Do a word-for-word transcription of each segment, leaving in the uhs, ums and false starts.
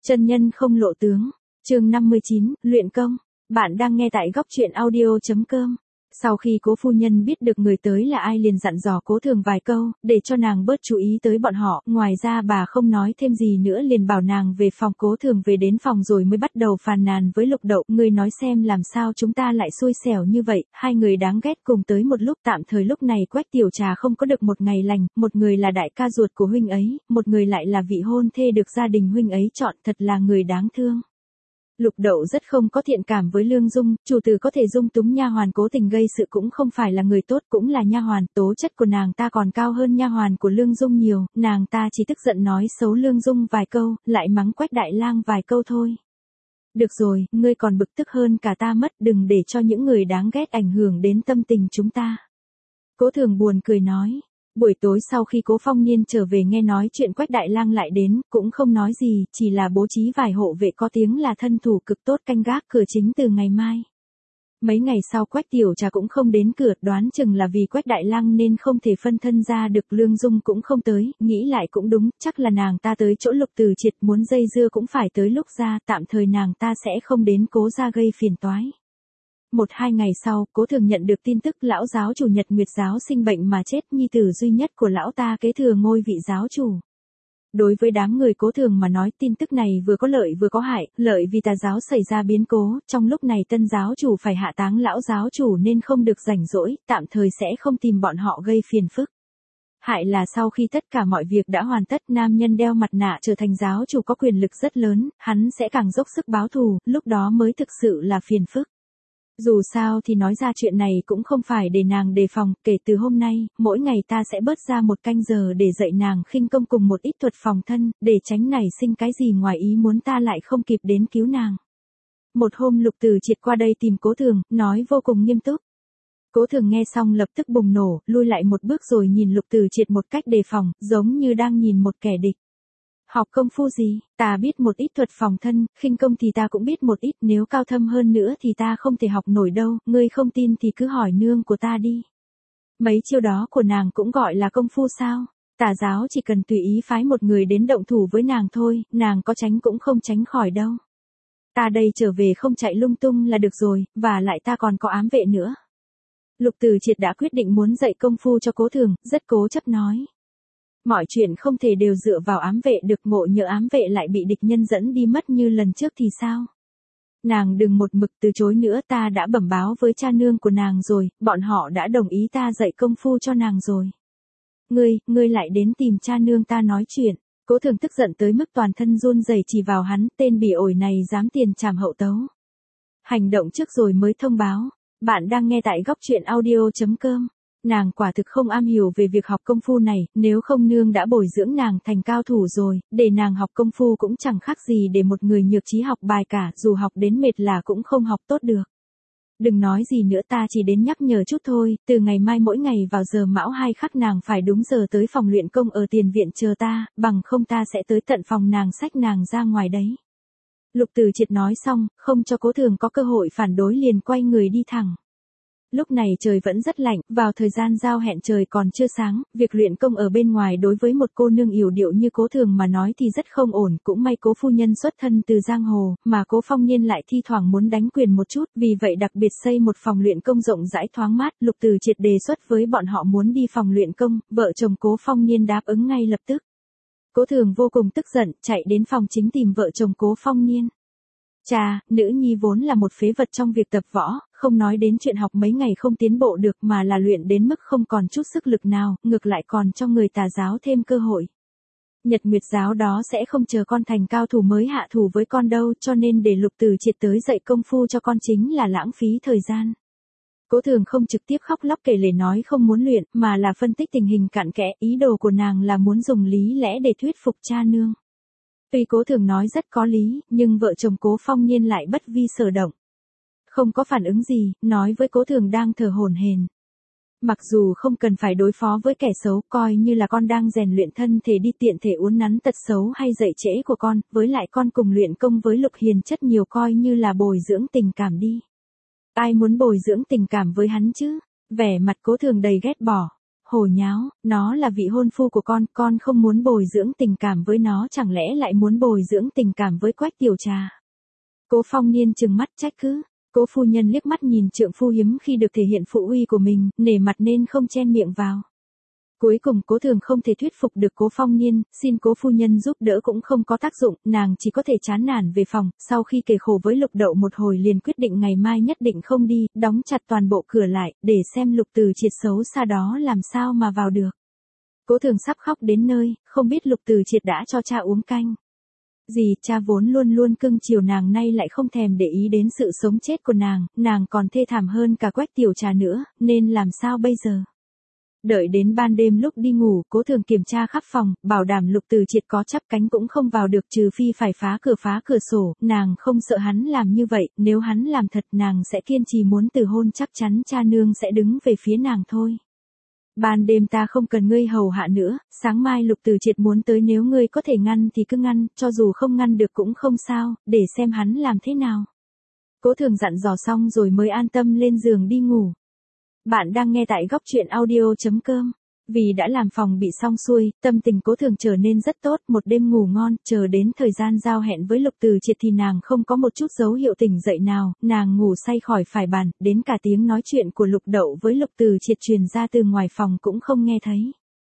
Chân nhân không lộ tướng. Chương năm mươi chín, luyện công. Bạn đang nghe tại góc truyện audio chấm com. Sau khi Cố phu nhân biết được người tới là ai liền dặn dò Cố Thường vài câu, để cho nàng bớt chú ý tới bọn họ, ngoài ra bà không nói thêm gì nữa liền bảo nàng về phòng. Cố Thường về đến phòng rồi mới bắt đầu phàn nàn với Lục Đậu, ngươi nói xem làm sao chúng ta lại xui xẻo như vậy, hai người đáng ghét cùng tới một lúc. Tạm thời lúc này Quách Tiểu Trà không có được một ngày lành, một người là đại ca ruột của huynh ấy, một người lại là vị hôn thê được gia đình huynh ấy chọn, thật là người đáng thương. Lục Đậu rất không có thiện cảm với Lương Dung, chủ tử có thể dung túng nha hoàn cố tình gây sự cũng không phải là người tốt, cũng là nha hoàn, tố chất của nàng ta còn cao hơn nha hoàn của Lương Dung nhiều, nàng ta chỉ tức giận nói xấu Lương Dung vài câu, lại mắng Quách Đại Lang vài câu thôi. Được rồi, ngươi còn bực tức hơn cả ta mất, đừng để cho những người đáng ghét ảnh hưởng đến tâm tình chúng ta. Cố Thường buồn cười nói. Buổi tối sau khi Cố Phong Niên trở về nghe nói chuyện Quách Đại Lang lại đến, cũng không nói gì, chỉ là bố trí vài hộ vệ có tiếng là thân thủ cực tốt canh gác cửa chính từ ngày mai. Mấy ngày sau Quách Tiểu Trà cũng không đến cửa, đoán chừng là vì Quách Đại Lang nên không thể phân thân ra được. Lương Dung cũng không tới, nghĩ lại cũng đúng, chắc là nàng ta tới chỗ Lục Từ Triệt, muốn dây dưa cũng phải tới lúc ra, tạm thời nàng ta sẽ không đến Cố gia gây phiền toái. Một hai ngày sau, Cố Thường nhận được tin tức lão giáo chủ Nhật Nguyệt giáo sinh bệnh mà chết, nhi tử duy nhất của lão ta kế thừa ngôi vị giáo chủ. Đối với đám người Cố Thường mà nói, tin tức này vừa có lợi vừa có hại, lợi vì tà giáo xảy ra biến cố, trong lúc này tân giáo chủ phải hạ táng lão giáo chủ nên không được rảnh rỗi, tạm thời sẽ không tìm bọn họ gây phiền phức. Hại là sau khi tất cả mọi việc đã hoàn tất, nam nhân đeo mặt nạ trở thành giáo chủ có quyền lực rất lớn, hắn sẽ càng dốc sức báo thù, lúc đó mới thực sự là phiền phức. Dù sao thì nói ra chuyện này cũng không phải để nàng đề phòng, kể từ hôm nay, mỗi ngày ta sẽ bớt ra một canh giờ để dạy nàng khinh công cùng một ít thuật phòng thân, để tránh nảy sinh cái gì ngoài ý muốn ta lại không kịp đến cứu nàng. Một hôm Lục Từ Triệt qua đây tìm Cố Thường, nói vô cùng nghiêm túc. Cố Thường nghe xong lập tức bùng nổ, lui lại một bước rồi nhìn Lục Từ Triệt một cách đề phòng, giống như đang nhìn một kẻ địch. Học công phu gì, ta biết một ít thuật phòng thân, khinh công thì ta cũng biết một ít, nếu cao thâm hơn nữa thì ta không thể học nổi đâu, ngươi không tin thì cứ hỏi nương của ta đi. Mấy chiêu đó của nàng cũng gọi là công phu sao? Tà giáo chỉ cần tùy ý phái một người đến động thủ với nàng thôi, nàng có tránh cũng không tránh khỏi đâu. Ta đây trở về không chạy lung tung là được rồi, và lại ta còn có ám vệ nữa. Lục Từ Triệt đã quyết định muốn dạy công phu cho Cố Thường, rất cố chấp nói. Mọi chuyện không thể đều dựa vào ám vệ được, ngộ nhỡ ám vệ lại bị địch nhân dẫn đi mất như lần trước thì sao? Nàng đừng một mực từ chối nữa, ta đã bẩm báo với cha nương của nàng rồi, bọn họ đã đồng ý ta dạy công phu cho nàng rồi. Ngươi, ngươi lại đến tìm cha nương ta nói chuyện. Cố Thường tức giận tới mức toàn thân run rẩy chỉ vào hắn, tên bỉ ổi này dám tiền trảm hậu tấu. Hành động trước rồi mới thông báo. Bạn đang nghe tại góc truyện audio chấm com. Nàng quả thực không am hiểu về việc học công phu này, nếu không nương đã bồi dưỡng nàng thành cao thủ rồi, để nàng học công phu cũng chẳng khác gì để một người nhược trí học bài cả, dù học đến mệt là cũng không học tốt được. Đừng nói gì nữa, ta chỉ đến nhắc nhở chút thôi, từ ngày mai mỗi ngày vào giờ mão hai khắc nàng phải đúng giờ tới phòng luyện công ở tiền viện chờ ta, bằng không ta sẽ tới tận phòng nàng xách nàng ra ngoài đấy. Lục Từ Triệt nói xong, không cho Cố Thường có cơ hội phản đối liền quay người đi thẳng. Lúc này trời vẫn rất lạnh, vào thời gian giao hẹn trời còn chưa sáng, việc luyện công ở bên ngoài đối với một cô nương yểu điệu như Cố Thường mà nói thì rất không ổn, cũng may Cố phu nhân xuất thân từ giang hồ, mà Cố Phong Niên lại thi thoảng muốn đánh quyền một chút, vì vậy đặc biệt xây một phòng luyện công rộng rãi thoáng mát. Lục Từ Triệt đề xuất với bọn họ muốn đi phòng luyện công, vợ chồng Cố Phong Niên đáp ứng ngay lập tức. Cố Thường vô cùng tức giận, chạy đến phòng chính tìm vợ chồng Cố Phong Niên. Cha, nữ nhi vốn là một phế vật trong việc tập võ, không nói đến chuyện học mấy ngày không tiến bộ được mà là luyện đến mức không còn chút sức lực nào, ngược lại còn cho người tà giáo thêm cơ hội. Nhật Nguyệt giáo đó sẽ không chờ con thành cao thủ mới hạ thủ với con đâu, cho nên để Lục Từ Triệt tới dạy công phu cho con chính là lãng phí thời gian. Cố Thường không trực tiếp khóc lóc kể lể nói không muốn luyện, mà là phân tích tình hình cặn kẽ, ý đồ của nàng là muốn dùng lý lẽ để thuyết phục cha nương. Tuy Cố Thường nói rất có lý, nhưng vợ chồng Cố Phong Niên lại bất vi sở động. Không có phản ứng gì, nói với Cố Thường đang thở hổn hển. Mặc dù không cần phải đối phó với kẻ xấu, coi như là con đang rèn luyện thân thể đi tiện thể uốn nắn tật xấu hay dạy trễ của con, với lại con cùng luyện công với Lục Hiền chất nhiều coi như là bồi dưỡng tình cảm đi. Ai muốn bồi dưỡng tình cảm với hắn chứ? Vẻ mặt Cố Thường đầy ghét bỏ. hồ nháo, nó là vị hôn phu của con, con không muốn bồi dưỡng tình cảm với nó chẳng lẽ lại muốn bồi dưỡng tình cảm với Quách Tiểu Trà. Cố Phong Niên trừng mắt trách cứ, Cố phu nhân liếc mắt nhìn trượng phu hiếm khi được thể hiện phụ uy của mình, nể mặt nên không chen miệng vào. Cuối cùng Cố Thường không thể thuyết phục được Cố Phong Niên, xin Cố phu nhân giúp đỡ cũng không có tác dụng, nàng chỉ có thể chán nản về phòng, sau khi kể khổ với Lục Đậu một hồi liền quyết định ngày mai nhất định không đi, đóng chặt toàn bộ cửa lại, để xem Lục Từ Triệt xấu xa đó làm sao mà vào được. Cố Thường sắp khóc đến nơi, không biết Lục Từ Triệt đã cho cha uống canh. Gì, cha vốn luôn luôn cưng chiều nàng nay lại không thèm để ý đến sự sống chết của nàng, nàng còn thê thảm hơn cả Quách Tiểu Trà nữa, nên làm sao bây giờ? Đợi đến ban đêm lúc đi ngủ, Cố Thường kiểm tra khắp phòng, bảo đảm Lục Từ Triệt có chắp cánh cũng không vào được trừ phi phải phá cửa phá cửa sổ, nàng không sợ hắn làm như vậy, nếu hắn làm thật nàng sẽ kiên trì muốn từ hôn chắc chắn cha nương sẽ đứng về phía nàng thôi. Ban đêm ta không cần ngươi hầu hạ nữa, sáng mai Lục Từ Triệt muốn tới nếu ngươi có thể ngăn thì cứ ngăn, cho dù không ngăn được cũng không sao, để xem hắn làm thế nào. Cố Thường dặn dò xong rồi mới an tâm lên giường đi ngủ. Bạn đang nghe tại góc truyện audio chấm com. Vì đã làm phòng bị xong xuôi, tâm tình Cố Thường trở nên rất tốt, một đêm ngủ ngon, chờ đến thời gian giao hẹn với Lục Từ Triệt thì nàng không có một chút dấu hiệu tỉnh dậy nào, nàng ngủ say khỏi phải bàn, đến cả tiếng nói chuyện của Lục Đậu với Lục Từ Triệt truyền ra từ ngoài phòng cũng không nghe thấy.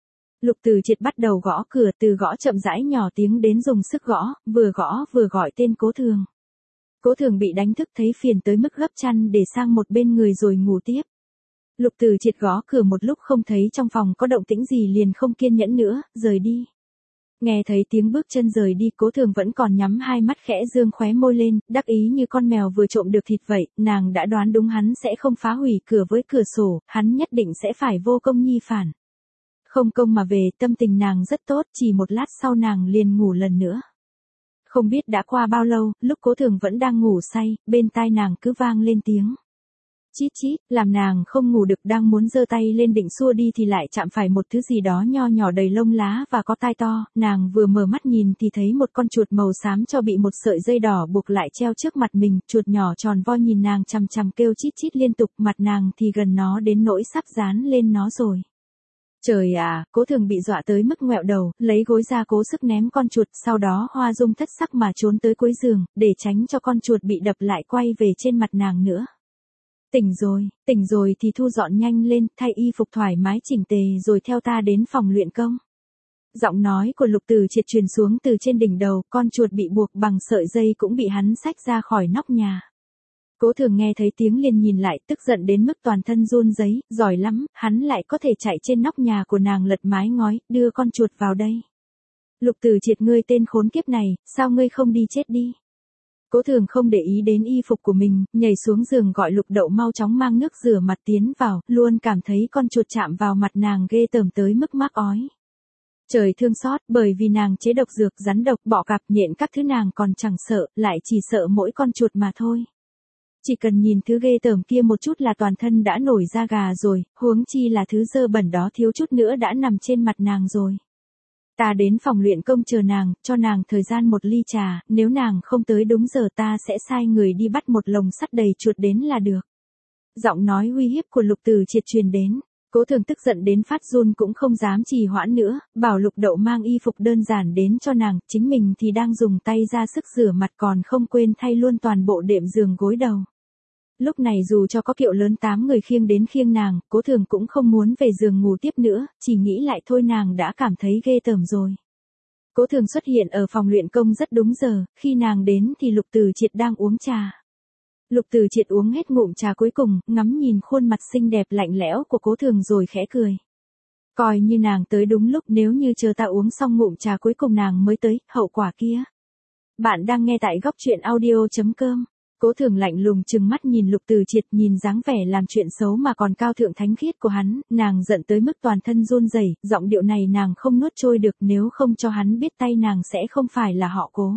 Lục Từ Triệt bắt đầu gõ cửa, từ gõ chậm rãi nhỏ tiếng đến dùng sức gõ, vừa gõ vừa gọi tên Cố Thường. Cố Thường bị đánh thức thấy phiền tới mức gấp chăn để sang một bên người rồi ngủ tiếp. Lục Từ Triệt gõ cửa một lúc không thấy trong phòng có động tĩnh gì liền không kiên nhẫn nữa, rời đi. Nghe thấy tiếng bước chân rời đi, Cố Thường vẫn còn nhắm hai mắt khẽ dương khóe môi lên, đắc ý như con mèo vừa trộm được thịt vậy, nàng đã đoán đúng hắn sẽ không phá hủy cửa với cửa sổ, hắn nhất định sẽ phải vô công nhi phản. Không công mà về, tâm tình nàng rất tốt, chỉ một lát sau nàng liền ngủ lần nữa. Không biết đã qua bao lâu, lúc Cố Thường vẫn đang ngủ say, bên tai nàng cứ vang lên tiếng chít chít, làm nàng không ngủ được, đang muốn giơ tay lên định xua đi thì lại chạm phải một thứ gì đó nho nhỏ đầy lông lá và có tai to, nàng vừa mở mắt nhìn thì thấy một con chuột màu xám cho bị một sợi dây đỏ buộc lại treo trước mặt mình, chuột nhỏ tròn vo nhìn nàng chằm chằm kêu chít chít liên tục, mặt nàng thì gần nó đến nỗi sắp dán lên nó rồi. Trời à, Cố Thường bị dọa tới mức ngoẹo đầu, lấy gối ra cố sức ném con chuột, sau đó hoa dung thất sắc mà trốn tới cuối giường, để tránh cho con chuột bị đập lại quay về trên mặt nàng nữa. Tỉnh rồi, tỉnh rồi thì thu dọn nhanh lên, thay y phục thoải mái chỉnh tề rồi theo ta đến phòng luyện công. Giọng nói của Lục Từ Triệt truyền xuống từ trên đỉnh đầu, con chuột bị buộc bằng sợi dây cũng bị hắn xách ra khỏi nóc nhà. Cố Thường nghe thấy tiếng liền nhìn lại, tức giận đến mức toàn thân run rẩy, giỏi lắm, hắn lại có thể chạy trên nóc nhà của nàng lật mái ngói, đưa con chuột vào đây. Lục Từ Triệt, ngươi tên khốn kiếp này, sao ngươi không đi chết đi? Cố Thường không để ý đến y phục của mình, nhảy xuống giường gọi Lục Đậu mau chóng mang nước rửa mặt tiến vào, luôn cảm thấy con chuột chạm vào mặt nàng ghê tởm tới mức mắc ói. Trời thương xót, bởi vì nàng chế độc dược, rắn độc, bọ cạp, nhện các thứ nàng còn chẳng sợ, lại chỉ sợ mỗi con chuột mà thôi. Chỉ cần nhìn thứ ghê tởm kia một chút là toàn thân đã nổi da gà rồi, huống chi là thứ dơ bẩn đó thiếu chút nữa đã nằm trên mặt nàng rồi. Ta đến phòng luyện công chờ nàng, cho nàng thời gian một ly trà, nếu nàng không tới đúng giờ ta sẽ sai người đi bắt một lồng sắt đầy chuột đến là được. Giọng nói uy hiếp của Lục Từ Triệt truyền đến. Cố Thường tức giận đến phát run cũng không dám trì hoãn nữa, bảo Lục Đậu mang y phục đơn giản đến cho nàng, chính mình thì đang dùng tay ra sức rửa mặt còn không quên thay luôn toàn bộ đệm giường gối đầu. Lúc này dù cho có kiệu lớn tám người khiêng đến khiêng nàng, Cố Thường cũng không muốn về giường ngủ tiếp nữa, chỉ nghĩ lại thôi nàng đã cảm thấy ghê tởm rồi. Cố Thường xuất hiện ở phòng luyện công rất đúng giờ, khi nàng đến thì Lục Từ Triệt đang uống trà. Lục Từ Triệt uống hết ngụm trà cuối cùng, ngắm nhìn khuôn mặt xinh đẹp lạnh lẽo của Cố Thường rồi khẽ cười. Coi như nàng tới đúng lúc, nếu như chờ ta uống xong ngụm trà cuối cùng nàng mới tới, hậu quả kia. Bạn đang nghe tại góc truyện audio chấm com. Cố Thường lạnh lùng trừng mắt nhìn Lục Từ Triệt, nhìn dáng vẻ làm chuyện xấu mà còn cao thượng thánh khiết của hắn, nàng giận tới mức toàn thân run rẩy, giọng điệu này nàng không nuốt trôi được, nếu không cho hắn biết tay nàng sẽ không phải là họ Cố.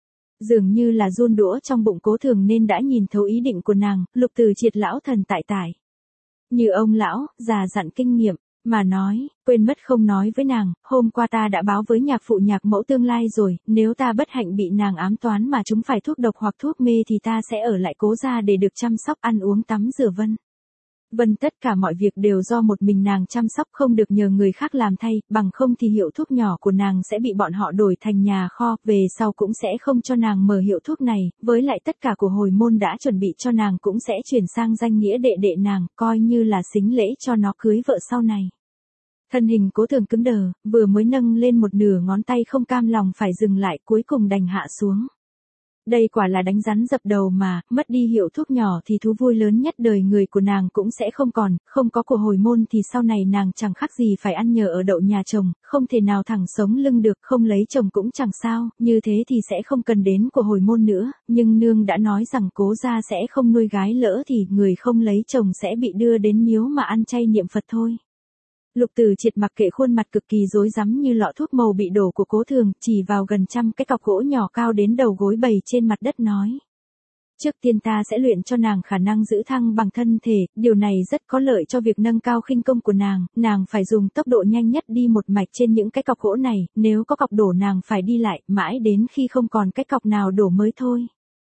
Dường như là run đũa trong bụng Cố Thường nên đã nhìn thấu ý định của nàng, Lục Từ Triệt lão thần tại tại. Như ông lão, già dặn kinh nghiệm, mà nói, quên mất không nói với nàng, hôm qua ta đã báo với nhạc phụ nhạc mẫu tương lai rồi, nếu ta bất hạnh bị nàng ám toán mà chúng phải thuốc độc hoặc thuốc mê thì ta sẽ ở lại Cố gia để được chăm sóc ăn uống tắm rửa vân. Vân tất cả mọi việc đều do một mình nàng chăm sóc, không được nhờ người khác làm thay, bằng không thì hiệu thuốc nhỏ của nàng sẽ bị bọn họ đổi thành nhà kho, về sau cũng sẽ không cho nàng mở hiệu thuốc này, với lại tất cả của hồi môn đã chuẩn bị cho nàng cũng sẽ chuyển sang danh nghĩa đệ đệ nàng, coi như là xính lễ cho nó cưới vợ sau này. Thân hình Cố Thường cứng đờ, vừa mới nâng lên một nửa ngón tay không cam lòng phải dừng lại, cuối cùng đành hạ xuống. Đây quả là đánh rắn dập đầu mà, mất đi hiệu thuốc nhỏ thì thú vui lớn nhất đời người của nàng cũng sẽ không còn, không có của hồi môn thì sau này nàng chẳng khác gì phải ăn nhờ ở đậu nhà chồng, không thể nào thẳng sống lưng được, không lấy chồng cũng chẳng sao, như thế thì sẽ không cần đến của hồi môn nữa, nhưng nương đã nói rằng Cố gia sẽ không nuôi gái, lỡ thì người không lấy chồng sẽ bị đưa đến miếu mà ăn chay niệm Phật thôi. Lục Từ Triệt mặc kệ khuôn mặt cực kỳ rối rắm như lọ thuốc màu bị đổ của Cố Thường, chỉ vào gần trăm cái cọc gỗ nhỏ cao đến đầu gối bày trên mặt đất nói. Trước tiên ta sẽ luyện cho nàng khả năng giữ thăng bằng thân thể, điều này rất có lợi cho việc nâng cao khinh công của nàng, nàng phải dùng tốc độ nhanh nhất đi một mạch trên những cái cọc gỗ này, nếu có cọc đổ nàng phải đi lại, mãi đến khi không còn cái cọc nào đổ mới thôi.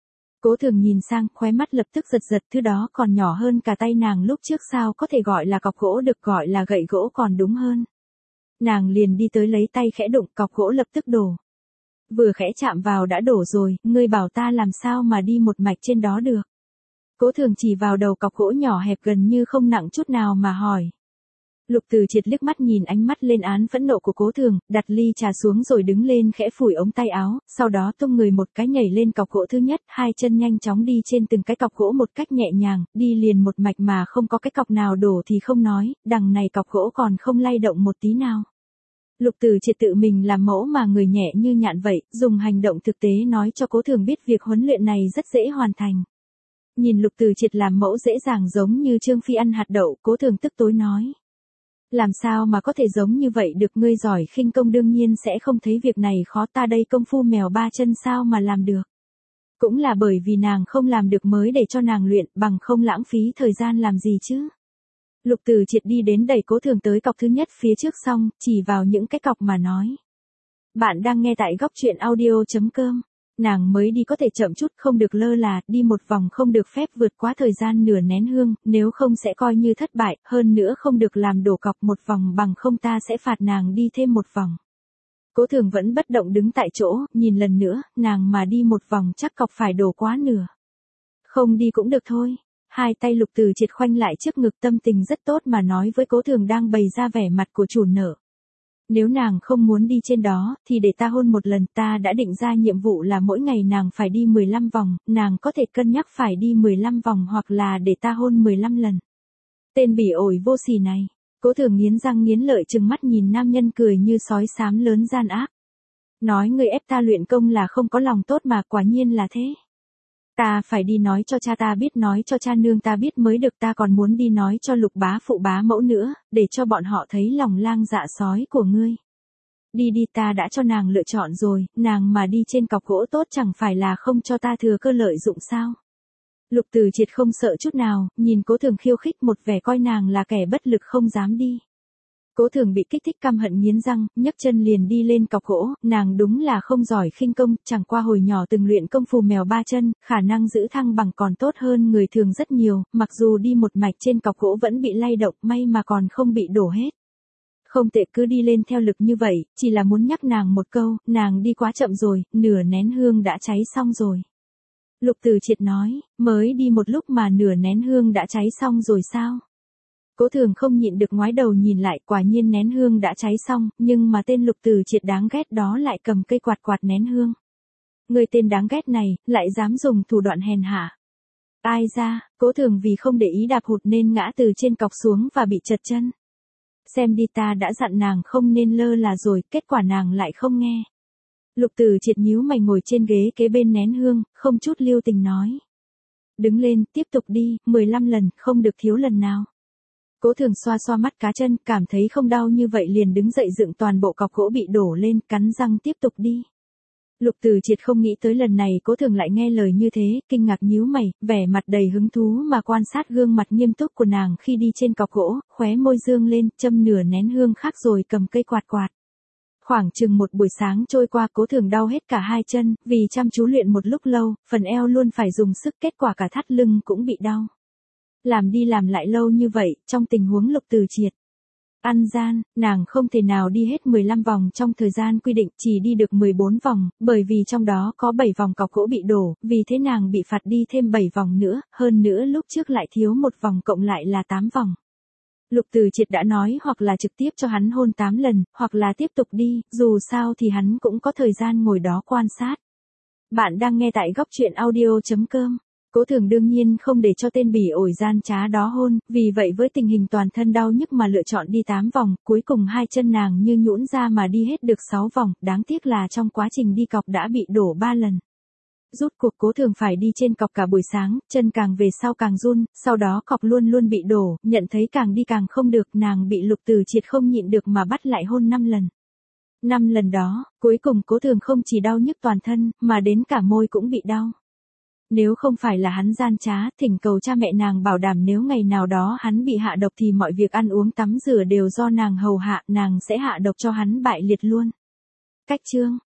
Cố Thường nhìn sang, khóe mắt lập tức giật giật, thứ đó còn nhỏ hơn cả tay nàng lúc trước, sao có thể gọi là cọc gỗ được, gọi là gậy gỗ còn đúng hơn. Nàng liền đi tới lấy tay khẽ đụng, cọc gỗ lập tức đổ. Vừa khẽ chạm vào đã đổ rồi, ngươi bảo ta làm sao mà đi một mạch trên đó được. Cố Thường chỉ vào đầu cọc gỗ nhỏ hẹp gần như không nặng chút nào mà hỏi. Lục Từ Triệt liếc mắt nhìn ánh mắt lên án phẫn nộ của Cố Thường, đặt ly trà xuống rồi đứng lên khẽ phủi ống tay áo, sau đó tung người một cái nhảy lên cọc gỗ thứ nhất, hai chân nhanh chóng đi trên từng cái cọc gỗ một cách nhẹ nhàng, đi liền một mạch mà không có cái cọc nào đổ thì không nói, đằng này cọc gỗ còn không lay động một tí nào. Lục Từ Triệt tự mình làm mẫu mà người nhẹ như nhạn vậy, dùng hành động thực tế nói cho Cố Thường biết việc huấn luyện này rất dễ hoàn thành. Nhìn Lục Từ Triệt làm mẫu dễ dàng giống như Trương Phi ăn hạt đậu, Cố Thường tức tối nói. Làm sao mà có thể giống như vậy được, ngươi giỏi khinh công đương nhiên sẽ không thấy việc này khó, ta đây công phu mèo ba chân sao mà làm được. Cũng là bởi vì nàng không làm được mới để cho nàng luyện, bằng không lãng phí thời gian làm gì chứ. Lục Từ Triệt đi đến đẩy Cố Thường tới cọc thứ nhất phía trước xong, chỉ vào những cái cọc mà nói. Bạn đang nghe tại góc truyện audio chấm com. Nàng mới đi có thể chậm chút, không được lơ là, đi một vòng không được phép vượt quá thời gian nửa nén hương, nếu không sẽ coi như thất bại, hơn nữa không được làm đổ cọc một vòng, bằng không ta sẽ phạt nàng đi thêm một vòng. Cố Thường vẫn bất động đứng tại chỗ, nhìn lần nữa, nàng mà đi một vòng chắc cọc phải đổ quá nửa. Không đi cũng được thôi. Hai tay Lục Từ Triệt khoanh lại trước ngực, tâm tình rất tốt mà nói với Cố Thường đang bày ra vẻ mặt của chủ nợ. Nếu nàng không muốn đi trên đó, thì để ta hôn một lần, ta đã định ra nhiệm vụ là mỗi ngày nàng phải đi mười lăm vòng, nàng có thể cân nhắc phải đi mười lăm vòng hoặc là để ta hôn mười lăm lần. Tên bỉ ổi vô sỉ này. Cố Thường nghiến răng nghiến lợi trừng mắt nhìn nam nhân cười như sói xám lớn gian ác. Nói người ép ta luyện công là không có lòng tốt mà, quả nhiên là thế. Ta phải đi nói cho cha ta biết, nói cho cha nương ta biết mới được, ta còn muốn đi nói cho Lục bá phụ bá mẫu nữa, để cho bọn họ thấy lòng lang dạ sói của ngươi. Đi đi, ta đã cho nàng lựa chọn rồi, nàng mà đi trên cọc gỗ tốt chẳng phải là không cho ta thừa cơ lợi dụng sao. Lục Từ Triệt không sợ chút nào, nhìn Cố Thường khiêu khích, một vẻ coi nàng là kẻ bất lực không dám đi. Cố Thường bị kích thích căm hận nghiến răng, nhấc chân liền đi lên cọc gỗ, nàng đúng là không giỏi khinh công, chẳng qua hồi nhỏ từng luyện công phu mèo ba chân, khả năng giữ thăng bằng còn tốt hơn người thường rất nhiều, mặc dù đi một mạch trên cọc gỗ vẫn bị lay động, may mà còn không bị đổ hết. Không tệ, cứ đi lên theo lực như vậy, chỉ là muốn nhắc nàng một câu, nàng đi quá chậm rồi, nửa nén hương đã cháy xong rồi. Lục Từ Triệt nói, mới đi một lúc mà nửa nén hương đã cháy xong rồi sao? Cố Thường không nhịn được ngoái đầu nhìn lại, quả nhiên nén hương đã cháy xong, nhưng mà tên Lục Từ Triệt đáng ghét đó lại cầm cây quạt quạt nén hương. Người tên đáng ghét này, lại dám dùng thủ đoạn hèn hạ. Ai ra, Cố Thường vì không để ý đạp hụt nên ngã từ trên cọc xuống và bị trật chân. Xem đi, ta đã dặn nàng không nên lơ là rồi, kết quả nàng lại không nghe. Lục Từ Triệt nhíu mày ngồi trên ghế kế bên nén hương, không chút lưu tình nói. Đứng lên, tiếp tục đi, mười lăm lần, không được thiếu lần nào. Cố Thường xoa xoa mắt cá chân, cảm thấy không đau như vậy liền đứng dậy dựng toàn bộ cọc gỗ bị đổ lên, cắn răng tiếp tục đi. Lục Từ Triệt không nghĩ tới lần này Cố Thường lại nghe lời như thế, kinh ngạc nhíu mày, vẻ mặt đầy hứng thú mà quan sát gương mặt nghiêm túc của nàng khi đi trên cọc gỗ, khóe môi dương lên, châm nửa nén hương khác rồi cầm cây quạt quạt. Khoảng chừng một buổi sáng trôi qua, Cố Thường đau hết cả hai chân, vì chăm chú luyện một lúc lâu, phần eo luôn phải dùng sức, kết quả cả thắt lưng cũng bị đau. Làm đi làm lại lâu như vậy, trong tình huống Lục Từ Triệt ăn gian, nàng không thể nào đi hết mười lăm vòng trong thời gian quy định, chỉ đi được mười bốn vòng, bởi vì trong đó có bảy vòng cọc gỗ bị đổ, vì thế nàng bị phạt đi thêm bảy vòng nữa, hơn nữa lúc trước lại thiếu một vòng cộng lại là tám vòng. Lục Từ Triệt đã nói hoặc là trực tiếp cho hắn hôn tám lần, hoặc là tiếp tục đi, dù sao thì hắn cũng có thời gian ngồi đó quan sát. Bạn đang nghe tại góc truyện audio.com. Cố Thường đương nhiên không để cho tên bỉ ổi gian trá đó hôn, vì vậy với tình hình toàn thân đau nhức mà lựa chọn đi tám vòng, cuối cùng hai chân nàng như nhũn ra mà đi hết được sáu vòng, đáng tiếc là trong quá trình đi cọc đã bị đổ ba lần. Rút cuộc Cố Thường phải đi trên cọc cả buổi sáng, chân càng về sau càng run, sau đó cọc luôn luôn bị đổ, nhận thấy càng đi càng không được, nàng bị Lục Từ Triệt không nhịn được mà bắt lại hôn năm lần. Năm lần đó, cuối cùng Cố Thường không chỉ đau nhức toàn thân, mà đến cả môi cũng bị đau. Nếu không phải là hắn gian trá, thỉnh cầu cha mẹ nàng bảo đảm nếu ngày nào đó hắn bị hạ độc thì mọi việc ăn uống tắm rửa đều do nàng hầu hạ, nàng sẽ hạ độc cho hắn bại liệt luôn. Cách chương